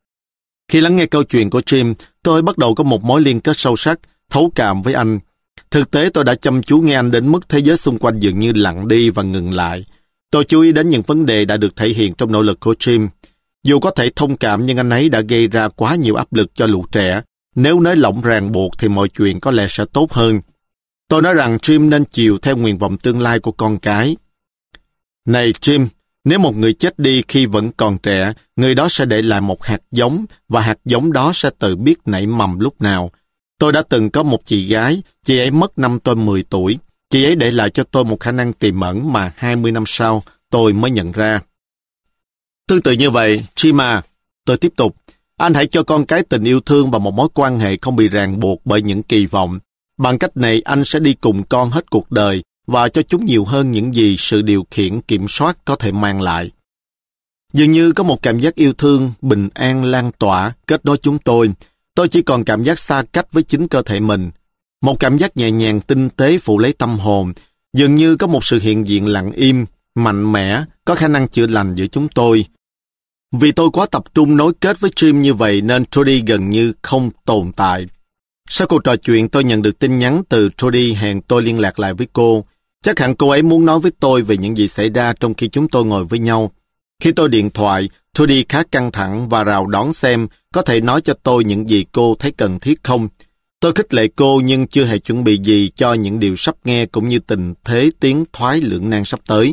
Khi lắng nghe câu chuyện của Jim, tôi bắt đầu có một mối liên kết sâu sắc, thấu cảm với anh. Thực tế tôi đã chăm chú nghe anh đến mức thế giới xung quanh dường như lặng đi và ngừng lại. Tôi chú ý đến những vấn đề đã được thể hiện trong nỗ lực của Jim. Dù có thể thông cảm nhưng anh ấy đã gây ra quá nhiều áp lực cho lũ trẻ. Nếu nới lỏng ràng buộc thì mọi chuyện có lẽ sẽ tốt hơn. Tôi nói rằng Jim nên chiều theo nguyện vọng tương lai của con cái. Này Jim, nếu một người chết đi khi vẫn còn trẻ, người đó sẽ để lại một hạt giống và hạt giống đó sẽ tự biết nảy mầm lúc nào. Tôi đã từng có một chị gái, chị ấy mất năm tôi 10 tuổi. Chị ấy để lại cho tôi một khả năng tiềm ẩn mà 20 năm sau tôi mới nhận ra. Tương tự như vậy, Jim à, tôi tiếp tục, anh hãy cho con cái tình yêu thương và một mối quan hệ không bị ràng buộc bởi những kỳ vọng. Bằng cách này anh sẽ đi cùng con hết cuộc đời và cho chúng nhiều hơn những gì sự điều khiển kiểm soát có thể mang lại. Dường như có một cảm giác yêu thương, bình an lan tỏa, kết nối chúng tôi. Tôi chỉ còn cảm giác xa cách với chính cơ thể mình. Một cảm giác nhẹ nhàng tinh tế phủ lấy tâm hồn. Dường như có một sự hiện diện lặng im, mạnh mẽ, có khả năng chữa lành giữa chúng tôi. Vì tôi quá tập trung nối kết với Jim như vậy nên Trudy gần như không tồn tại. Sau cuộc trò chuyện tôi nhận được tin nhắn từ Trudy hẹn tôi liên lạc lại với cô. Chắc hẳn cô ấy muốn nói với tôi về những gì xảy ra trong khi chúng tôi ngồi với nhau. Khi tôi điện thoại, Trudy khá căng thẳng và rào đón xem có thể nói cho tôi những gì cô thấy cần thiết không. Tôi khích lệ cô nhưng chưa hề chuẩn bị gì cho những điều sắp nghe cũng như tình thế tiến thoái lưỡng nan sắp tới.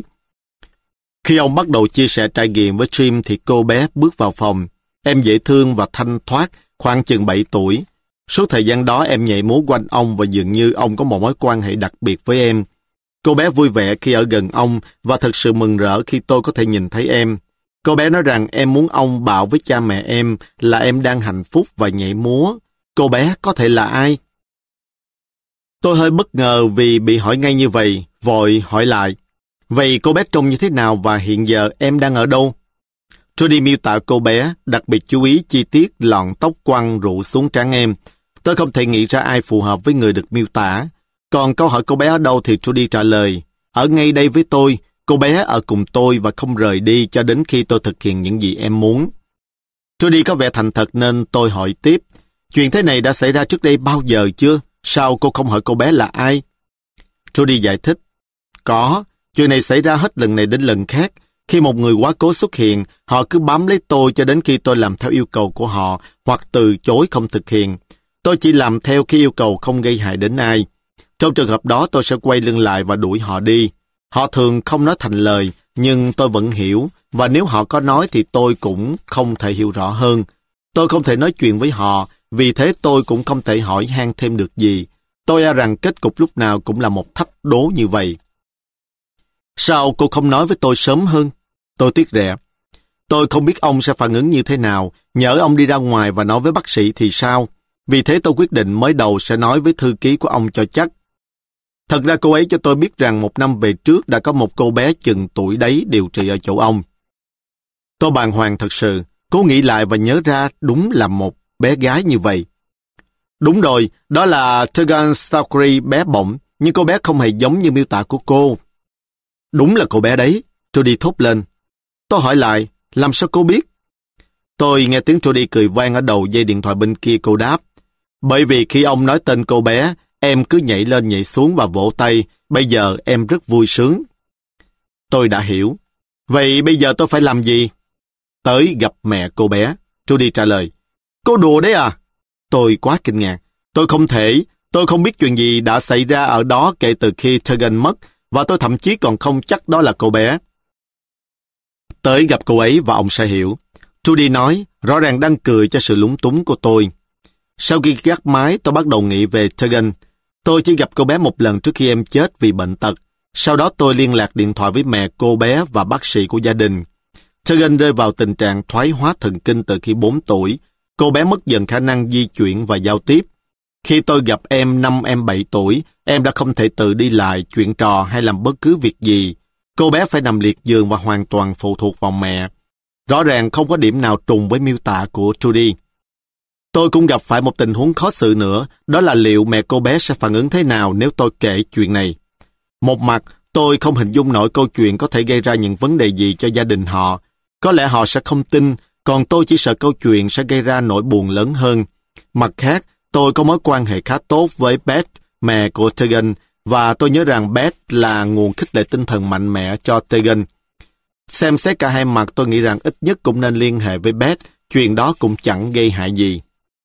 Khi ông bắt đầu chia sẻ trải nghiệm với Jim thì cô bé bước vào phòng. Em dễ thương và thanh thoát, khoảng chừng 7 tuổi. Suốt thời gian đó em nhảy múa quanh ông và dường như ông có một mối quan hệ đặc biệt với em. Cô bé vui vẻ khi ở gần ông và thật sự mừng rỡ khi tôi có thể nhìn thấy em. Cô bé nói rằng em muốn ông bảo với cha mẹ em là em đang hạnh phúc và nhảy múa. Cô bé có thể là ai? Tôi hơi bất ngờ vì bị hỏi ngay như vậy, vội hỏi lại. Vậy cô bé trông như thế nào và hiện giờ em đang ở đâu? Trudy miêu tả cô bé, đặc biệt chú ý chi tiết lọn tóc quăn rủ xuống trán em. Tôi không thể nghĩ ra ai phù hợp với người được miêu tả. Còn câu hỏi cô bé ở đâu thì Trudy trả lời, ở ngay đây với tôi, cô bé ở cùng tôi và không rời đi cho đến khi tôi thực hiện những gì em muốn. Trudy có vẻ thành thật nên tôi hỏi tiếp, chuyện thế này đã xảy ra trước đây bao giờ chưa? Sao cô không hỏi cô bé là ai? Trudy giải thích, có, chuyện này xảy ra hết lần này đến lần khác. Khi một người quá cố xuất hiện, họ cứ bám lấy tôi cho đến khi tôi làm theo yêu cầu của họ hoặc từ chối không thực hiện. Tôi chỉ làm theo khi yêu cầu không gây hại đến ai. Trong trường hợp đó tôi sẽ quay lưng lại và đuổi họ đi. Họ thường không nói thành lời, nhưng tôi vẫn hiểu, và nếu họ có nói thì tôi cũng không thể hiểu rõ hơn. Tôi không thể nói chuyện với họ, vì thế tôi cũng không thể hỏi han thêm được gì. Tôi e rằng kết cục lúc nào cũng là một thách đố như vậy. Sao cô không nói với tôi sớm hơn? Tôi tiếc rẻ. Tôi không biết ông sẽ phản ứng như thế nào, nhỡ ông đi ra ngoài và nói với bác sĩ thì sao? Vì thế tôi quyết định mới đầu sẽ nói với thư ký của ông cho chắc. Thật ra cô ấy cho tôi biết rằng 1 năm về trước đã có một cô bé chừng tuổi đấy điều trị ở chỗ ông. Tôi bàng hoàng thật sự, cố nghĩ lại và nhớ ra đúng là một bé gái như vậy. Đúng rồi, đó là Tegan Stockery bé bỏng, nhưng cô bé không hề giống như miêu tả của cô. Đúng là cô bé đấy, Trudy thốt lên. Tôi hỏi lại, làm sao cô biết? Tôi nghe tiếng Trudy cười vang ở đầu dây điện thoại bên kia. Cô đáp, bởi vì khi ông nói tên cô bé, em cứ nhảy lên nhảy xuống và vỗ tay, bây giờ em rất vui sướng. Tôi đã hiểu. Vậy bây giờ tôi phải làm gì? Tới gặp mẹ cô bé, Trudy trả lời. Cô đùa đấy à? Tôi quá kinh ngạc. Tôi không biết chuyện gì đã xảy ra ở đó kể từ khi Tegan mất, và tôi thậm chí còn không chắc đó là cô bé. Tới gặp cô ấy và ông sẽ hiểu. Trudy nói, rõ ràng đang cười cho sự lúng túng của tôi. Sau khi gác mái, tôi bắt đầu nghĩ về Tegan. Tôi chỉ gặp cô bé một lần trước khi em chết vì bệnh tật. Sau đó tôi liên lạc điện thoại với mẹ cô bé và bác sĩ của gia đình. Tegan rơi vào tình trạng thoái hóa thần kinh từ khi 4 tuổi. Cô bé mất dần khả năng di chuyển và giao tiếp. Khi tôi gặp em năm em 7 tuổi, em đã không thể tự đi lại, chuyện trò hay làm bất cứ việc gì. Cô bé phải nằm liệt giường và hoàn toàn phụ thuộc vào mẹ. Rõ ràng không có điểm nào trùng với miêu tả của Trudy. Tôi cũng gặp phải một tình huống khó xử nữa, đó là liệu mẹ cô bé sẽ phản ứng thế nào nếu tôi kể chuyện này. Một mặt, tôi không hình dung nổi câu chuyện có thể gây ra những vấn đề gì cho gia đình họ. Có lẽ họ sẽ không tin, còn tôi chỉ sợ câu chuyện sẽ gây ra nỗi buồn lớn hơn. Mặt khác, tôi có mối quan hệ khá tốt với Beth, mẹ của Tegan, và tôi nhớ rằng Beth là nguồn khích lệ tinh thần mạnh mẽ cho Tegan. Xem xét cả hai mặt, tôi nghĩ rằng ít nhất cũng nên liên hệ với Beth, chuyện đó cũng chẳng gây hại gì.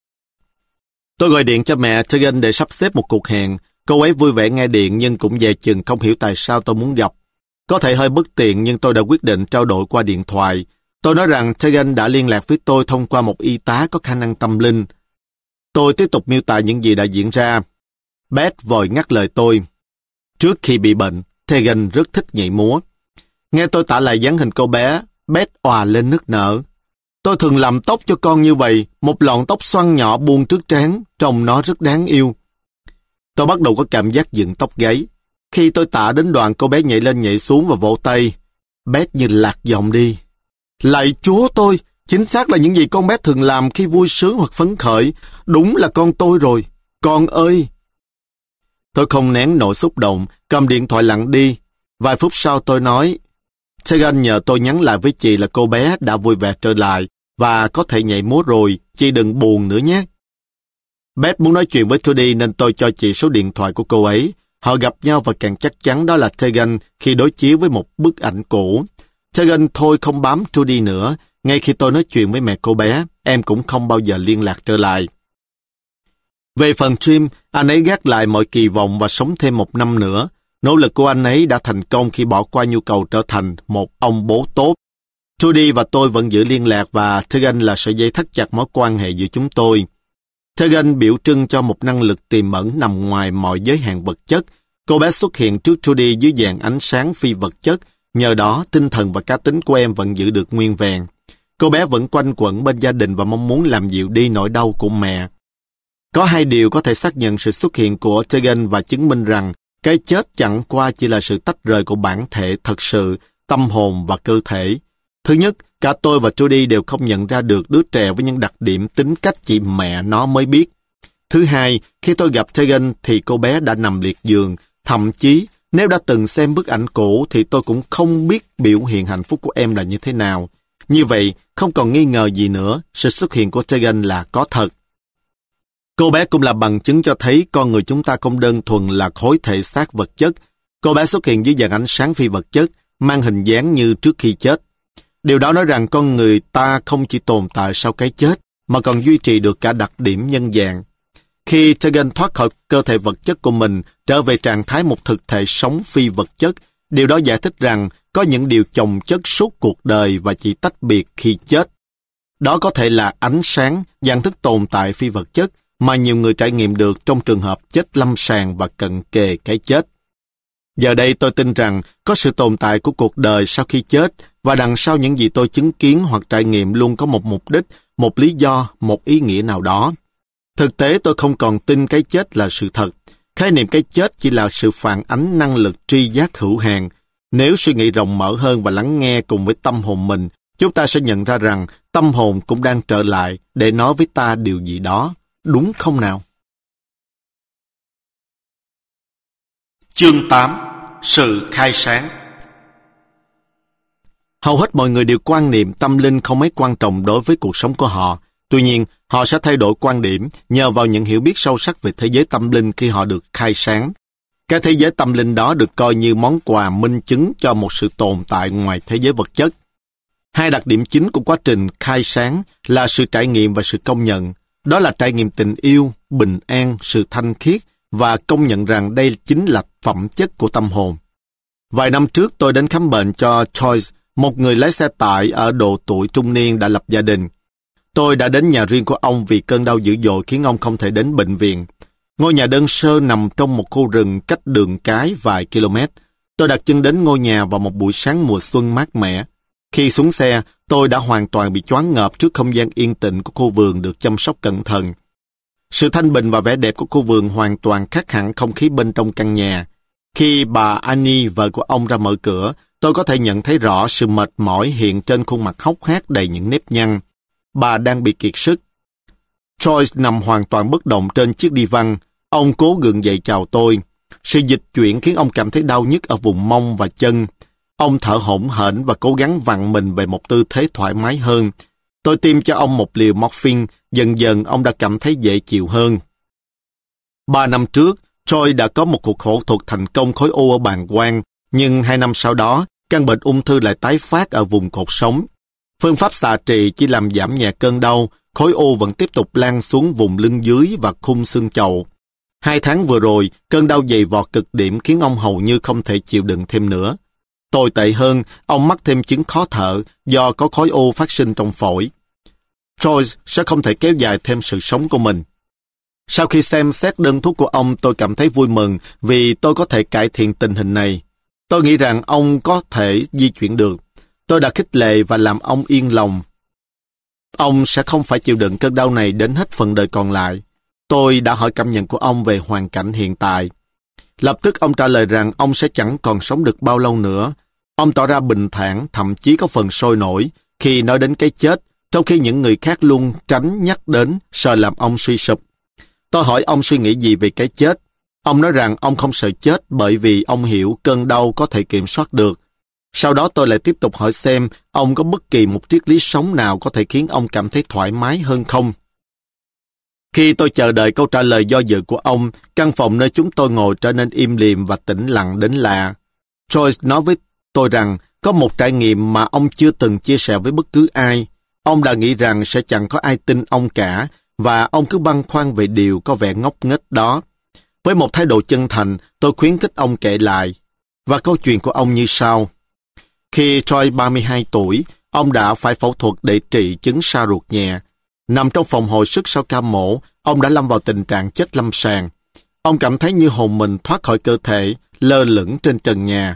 Tôi gọi điện cho mẹ Tegan để sắp xếp một cuộc hẹn. Cô ấy vui vẻ nghe điện nhưng cũng dè chừng không hiểu tại sao tôi muốn gặp. Có thể hơi bất tiện nhưng tôi đã quyết định trao đổi qua điện thoại. Tôi nói rằng Tegan đã liên lạc với tôi thông qua một y tá có khả năng tâm linh. Tôi tiếp tục miêu tả những gì đã diễn ra. Beth vội ngắt lời tôi. Trước khi bị bệnh, Tegan rất thích nhảy múa. Nghe tôi tả lại dáng hình cô bé, Beth òa lên nức nở. Tôi thường làm tóc cho con như vậy, một lọn tóc xoăn nhỏ buông trước trán, trông nó rất đáng yêu. Tôi bắt đầu có cảm giác dựng tóc gáy. Khi tôi tả đến đoạn cô bé nhảy lên nhảy xuống và vỗ tay, Beth như lạc giọng đi. Lạy Chúa tôi, chính xác là những gì con bé thường làm khi vui sướng hoặc phấn khởi. Đúng là con tôi rồi. Con ơi! Tôi không nén nỗi xúc động, cầm điện thoại lặng đi. Vài phút sau tôi nói, Tegan nhờ tôi nhắn lại với chị là cô bé đã vui vẻ trở lại và có thể nhảy múa rồi, chị đừng buồn nữa nhé. Beth muốn nói chuyện với Trudy nên tôi cho chị số điện thoại của cô ấy. Họ gặp nhau và càng chắc chắn đó là Tegan khi đối chiếu với một bức ảnh cũ. Tegan thôi không bám Trudy nữa. Ngay khi tôi nói chuyện với mẹ cô bé, em cũng không bao giờ liên lạc trở lại. Về phần Jim, anh ấy gác lại mọi kỳ vọng và sống thêm 1 năm nữa. Nỗ lực của anh ấy đã thành công khi bỏ qua nhu cầu trở thành một ông bố tốt. Trudy và tôi vẫn giữ liên lạc và Tegan là sợi dây thắt chặt mối quan hệ giữa chúng tôi. Tegan biểu trưng cho một năng lực tiềm ẩn nằm ngoài mọi giới hạn vật chất. Cô bé xuất hiện trước Trudy dưới dạng ánh sáng phi vật chất, nhờ đó tinh thần và cá tính của em vẫn giữ được nguyên vẹn. Cô bé vẫn quanh quẩn bên gia đình và mong muốn làm dịu đi nỗi đau của mẹ. Có 2 điều có thể xác nhận sự xuất hiện của Tegan và chứng minh rằng cái chết chẳng qua chỉ là sự tách rời của bản thể thật sự, tâm hồn và cơ thể. Thứ nhất, cả tôi và Trudy đều không nhận ra được đứa trẻ với những đặc điểm tính cách chỉ mẹ nó mới biết. Thứ hai, khi tôi gặp Tegan thì cô bé đã nằm liệt giường. Thậm chí, nếu đã từng xem bức ảnh cũ thì tôi cũng không biết biểu hiện hạnh phúc của em là như thế nào. Như vậy, không còn nghi ngờ gì nữa, sự xuất hiện của Tegan là có thật. Cô bé cũng là bằng chứng cho thấy con người chúng ta không đơn thuần là khối thể xác vật chất. Cô bé xuất hiện dưới dạng ánh sáng phi vật chất, mang hình dáng như trước khi chết. Điều đó nói rằng con người ta không chỉ tồn tại sau cái chết, mà còn duy trì được cả đặc điểm nhân dạng. Khi Tegan thoát khỏi cơ thể vật chất của mình, trở về trạng thái một thực thể sống phi vật chất, điều đó giải thích rằng có những điều chồng chất suốt cuộc đời và chỉ tách biệt khi chết. Đó có thể là ánh sáng, dạng thức tồn tại phi vật chất mà nhiều người trải nghiệm được trong trường hợp chết lâm sàng và cận kề cái chết. Giờ đây tôi tin rằng có sự tồn tại của cuộc đời sau khi chết và đằng sau những gì tôi chứng kiến hoặc trải nghiệm luôn có một mục đích, một lý do, một ý nghĩa nào đó. Thực tế tôi không còn tin cái chết là sự thật. Khái niệm cái chết chỉ là sự phản ánh năng lực tri giác hữu hạn. Nếu suy nghĩ rộng mở hơn và lắng nghe cùng với tâm hồn mình, chúng ta sẽ nhận ra rằng tâm hồn cũng đang trở lại để nói với ta điều gì đó. Đúng không nào? Chương 8. Sự khai sáng. Hầu hết mọi người đều quan niệm tâm linh không mấy quan trọng đối với cuộc sống của họ. Tuy nhiên, họ sẽ thay đổi quan điểm nhờ vào những hiểu biết sâu sắc về thế giới tâm linh khi họ được khai sáng. Cái thế giới tâm linh đó được coi như món quà minh chứng cho một sự tồn tại ngoài thế giới vật chất. 2 đặc điểm chính của quá trình khai sáng là sự trải nghiệm và sự công nhận. Đó là trải nghiệm tình yêu, bình an, sự thanh khiết và công nhận rằng đây chính là phẩm chất của tâm hồn. Vài năm trước tôi đến khám bệnh cho Choice, một người lái xe tải ở độ tuổi trung niên đã lập gia đình. Tôi đã đến nhà riêng của ông vì cơn đau dữ dội khiến ông không thể đến bệnh viện. Ngôi nhà đơn sơ nằm trong một khu rừng cách đường cái vài km. Tôi đặt chân đến ngôi nhà vào một buổi sáng mùa xuân mát mẻ. Khi xuống xe, tôi đã hoàn toàn bị choáng ngợp trước không gian yên tĩnh của khu vườn được chăm sóc cẩn thận. Sự thanh bình và vẻ đẹp của khu vườn hoàn toàn khác hẳn không khí bên trong căn nhà. Khi bà Annie, vợ của ông, ra mở cửa, tôi có thể nhận thấy rõ sự mệt mỏi hiện trên khuôn mặt hốc hác đầy những nếp nhăn. Bà đang bị kiệt sức. Joyce nằm hoàn toàn bất động trên chiếc đi văn. Ông cố gượng dậy chào tôi. Sự dịch chuyển khiến ông cảm thấy đau nhức ở vùng mông và chân. Ông thở hổn hển và cố gắng vặn mình về một tư thế thoải mái hơn. Tôi tiêm cho ông một liều morphine, dần dần ông đã cảm thấy dễ chịu hơn. 3 năm trước, Troy đã có một cuộc phẫu thuật thành công khối u ở bàng quang, nhưng 2 năm sau đó, căn bệnh ung thư lại tái phát ở vùng cột sống. Phương pháp xạ trị chỉ làm giảm nhẹ cơn đau, khối u vẫn tiếp tục lan xuống vùng lưng dưới và khung xương chậu. 2 tháng vừa rồi, cơn đau dày vò cực điểm khiến ông hầu như không thể chịu đựng thêm nữa. Tồi tệ hơn, ông mắc thêm chứng khó thở do có khối u phát sinh trong phổi. Troy sẽ không thể kéo dài thêm sự sống của mình. Sau khi xem xét đơn thuốc của ông, tôi cảm thấy vui mừng vì tôi có thể cải thiện tình hình này. Tôi nghĩ rằng ông có thể di chuyển được. Tôi đã khích lệ và làm ông yên lòng. Ông sẽ không phải chịu đựng cơn đau này đến hết phần đời còn lại. Tôi đã hỏi cảm nhận của ông về hoàn cảnh hiện tại. Lập tức ông trả lời rằng ông sẽ chẳng còn sống được bao lâu nữa. Ông tỏ ra bình thản, thậm chí có phần sôi nổi khi nói đến cái chết, trong khi những người khác luôn tránh nhắc đến, sợ làm ông suy sụp. Tôi hỏi ông suy nghĩ gì về cái chết. Ông nói rằng ông không sợ chết bởi vì ông hiểu cơn đau có thể kiểm soát được. Sau đó tôi lại tiếp tục hỏi xem ông có bất kỳ một triết lý sống nào có thể khiến ông cảm thấy thoải mái hơn không. Khi tôi chờ đợi câu trả lời do dự của ông, căn phòng nơi chúng tôi ngồi trở nên im lìm và tĩnh lặng đến lạ. Joyce nói với tôi rằng có một trải nghiệm mà ông chưa từng chia sẻ với bất cứ ai. Ông đã nghĩ rằng sẽ chẳng có ai tin ông cả, và ông cứ băn khoăn về điều có vẻ ngốc nghếch đó. Với một thái độ chân thành, tôi khuyến khích ông kể lại. Và câu chuyện của ông như sau. Khi Troy 32 tuổi, ông đã phải phẫu thuật để trị chứng sa ruột nhẹ. Nằm trong phòng hồi sức sau ca mổ, ông đã lâm vào tình trạng chết lâm sàng. Ông cảm thấy như hồn mình thoát khỏi cơ thể, lơ lửng trên trần nhà.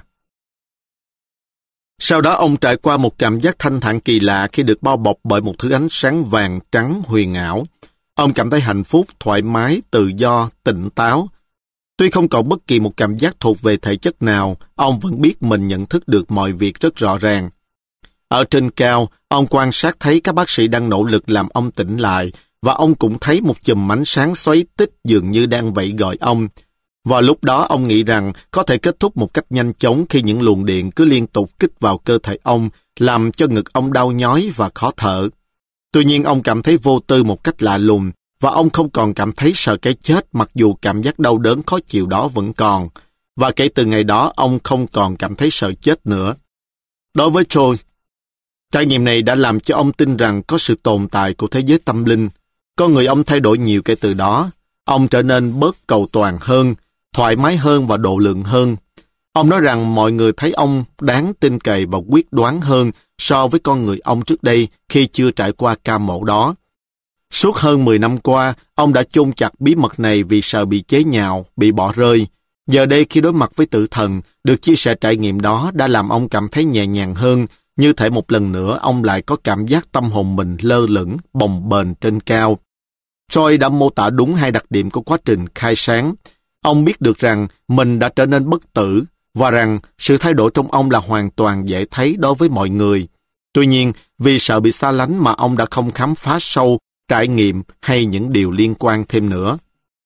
Sau đó ông trải qua một cảm giác thanh thản kỳ lạ khi được bao bọc bởi một thứ ánh sáng vàng trắng huyền ảo. Ông cảm thấy hạnh phúc, thoải mái, tự do, tỉnh táo. Tuy không còn bất kỳ một cảm giác thuộc về thể chất nào, ông vẫn biết mình nhận thức được mọi việc rất rõ ràng. Ở trên cao, ông quan sát thấy các bác sĩ đang nỗ lực làm ông tỉnh lại, và ông cũng thấy một chùm ánh sáng xoáy tích dường như đang vẫy gọi ông. Vào lúc đó ông nghĩ rằng có thể kết thúc một cách nhanh chóng khi những luồng điện cứ liên tục kích vào cơ thể ông, làm cho ngực ông đau nhói và khó thở. Tuy nhiên ông cảm thấy vô tư một cách lạ lùng, và ông không còn cảm thấy sợ cái chết mặc dù cảm giác đau đớn khó chịu đó vẫn còn. Và kể từ ngày đó ông không còn cảm thấy sợ chết nữa. Đối với Troy, trải nghiệm này đã làm cho ông tin rằng có sự tồn tại của thế giới tâm linh. Con người ông thay đổi nhiều kể từ đó. Ông trở nên bớt cầu toàn hơn, thoải mái hơn và độ lượng hơn. Ông nói rằng mọi người thấy ông đáng tin cậy và quyết đoán hơn so với con người ông trước đây khi chưa trải qua ca mổ đó. Suốt hơn 10 năm qua, ông đã chôn chặt bí mật này vì sợ bị chế nhạo, bị bỏ rơi. Giờ đây khi đối mặt với tử thần, được chia sẻ trải nghiệm đó đã làm ông cảm thấy nhẹ nhàng hơn, như thể một lần nữa ông lại có cảm giác tâm hồn mình lơ lửng, bồng bềnh trên cao. Troy đã mô tả đúng 2 đặc điểm của quá trình khai sáng. Ông biết được rằng mình đã trở nên bất tử, và rằng sự thay đổi trong ông là hoàn toàn dễ thấy đối với mọi người. Tuy nhiên, vì sợ bị xa lánh mà ông đã không khám phá sâu, trải nghiệm hay những điều liên quan thêm nữa.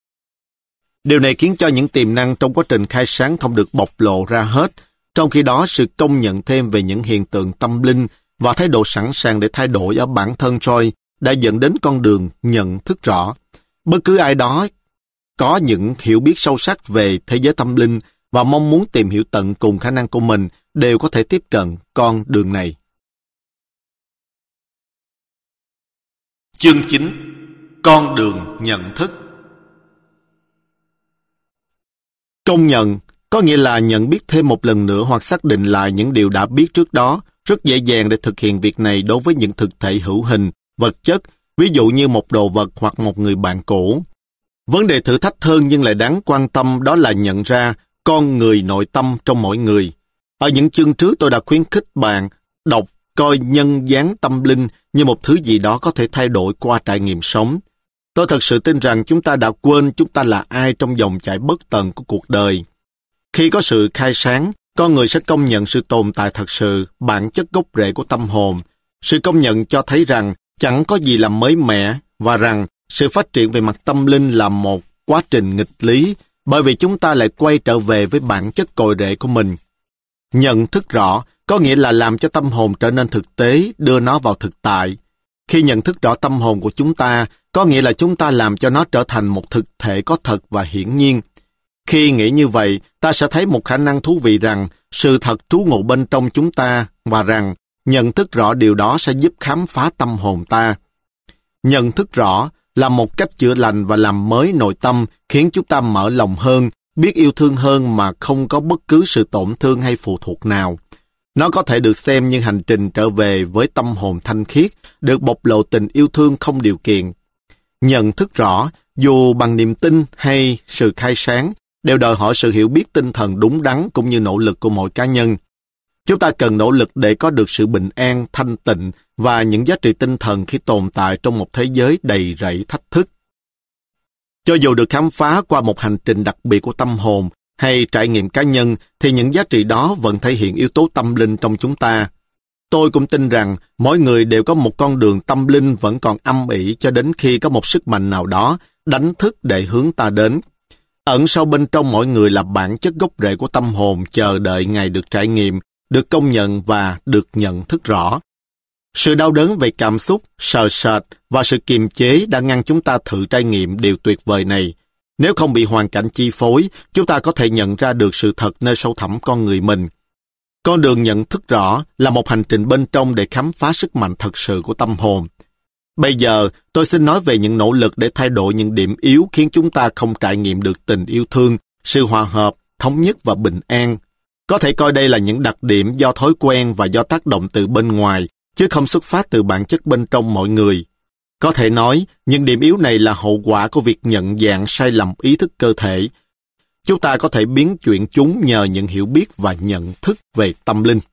Điều này khiến cho những tiềm năng trong quá trình khai sáng không được bộc lộ ra hết, trong khi đó sự công nhận thêm về những hiện tượng tâm linh và thái độ sẵn sàng để thay đổi ở bản thân Troy đã dẫn đến con đường nhận thức rõ. Bất cứ ai đó có những hiểu biết sâu sắc về thế giới tâm linh và mong muốn tìm hiểu tận cùng khả năng của mình đều có thể tiếp cận con đường này. Chương 9. Con đường nhận thức. Công nhận có nghĩa là nhận biết thêm một lần nữa hoặc xác định lại những điều đã biết trước đó. Rất dễ dàng để thực hiện việc này đối với những thực thể hữu hình, vật chất, ví dụ như một đồ vật hoặc một người bạn cũ. Vấn đề thử thách hơn nhưng lại đáng quan tâm đó là nhận ra con người nội tâm trong mỗi người. Ở những chương trước tôi đã khuyến khích bạn đọc coi nhân dáng tâm linh như một thứ gì đó có thể thay đổi qua trải nghiệm sống. Tôi thật sự tin rằng chúng ta đã quên chúng ta là ai trong dòng chảy bất tận của cuộc đời. Khi có sự khai sáng, con người sẽ công nhận sự tồn tại thật sự, bản chất gốc rễ của tâm hồn. Sự công nhận cho thấy rằng chẳng có gì là mới mẻ và rằng sự phát triển về mặt tâm linh là một quá trình nghịch lý, bởi vì chúng ta lại quay trở về với bản chất cội rễ của mình. Nhận thức rõ có nghĩa là làm cho tâm hồn trở nên thực tế, đưa nó vào thực tại. Khi nhận thức rõ tâm hồn của chúng ta, có nghĩa là chúng ta làm cho nó trở thành một thực thể có thật và hiển nhiên. Khi nghĩ như vậy, ta sẽ thấy một khả năng thú vị rằng sự thật trú ngụ bên trong chúng ta và rằng nhận thức rõ điều đó sẽ giúp khám phá tâm hồn ta. Nhận thức rõ là một cách chữa lành và làm mới nội tâm, khiến chúng ta mở lòng hơn, biết yêu thương hơn mà không có bất cứ sự tổn thương hay phụ thuộc nào. Nó có thể được xem như hành trình trở về với tâm hồn thanh khiết, được bộc lộ tình yêu thương không điều kiện. Nhận thức rõ, dù bằng niềm tin hay sự khai sáng, đều đòi hỏi sự hiểu biết tinh thần đúng đắn cũng như nỗ lực của mỗi cá nhân. Chúng ta cần nỗ lực để có được sự bình an, thanh tịnh và những giá trị tinh thần khi tồn tại trong một thế giới đầy rẫy thách thức. Cho dù được khám phá qua một hành trình đặc biệt của tâm hồn hay trải nghiệm cá nhân, thì những giá trị đó vẫn thể hiện yếu tố tâm linh trong chúng ta. Tôi cũng tin rằng mỗi người đều có một con đường tâm linh vẫn còn âm ỉ cho đến khi có một sức mạnh nào đó đánh thức để hướng ta đến. Ẩn sâu bên trong mỗi người là bản chất gốc rễ của tâm hồn chờ đợi ngày được trải nghiệm, được công nhận và được nhận thức rõ. Sự đau đớn về cảm xúc, sợ sệt và sự kiềm chế đã ngăn chúng ta thử trải nghiệm điều tuyệt vời này. Nếu không bị hoàn cảnh chi phối, chúng ta có thể nhận ra được sự thật nơi sâu thẳm con người mình. Con đường nhận thức rõ là một hành trình bên trong để khám phá sức mạnh thật sự của tâm hồn. Bây giờ, tôi xin nói về những nỗ lực để thay đổi những điểm yếu khiến chúng ta không trải nghiệm được tình yêu thương, sự hòa hợp, thống nhất và bình an. Có thể coi đây là những đặc điểm do thói quen và do tác động từ bên ngoài, chứ không xuất phát từ bản chất bên trong mỗi người. Có thể nói, những điểm yếu này là hậu quả của việc nhận dạng sai lầm ý thức cơ thể. Chúng ta có thể biến chuyển chúng nhờ những hiểu biết và nhận thức về tâm linh.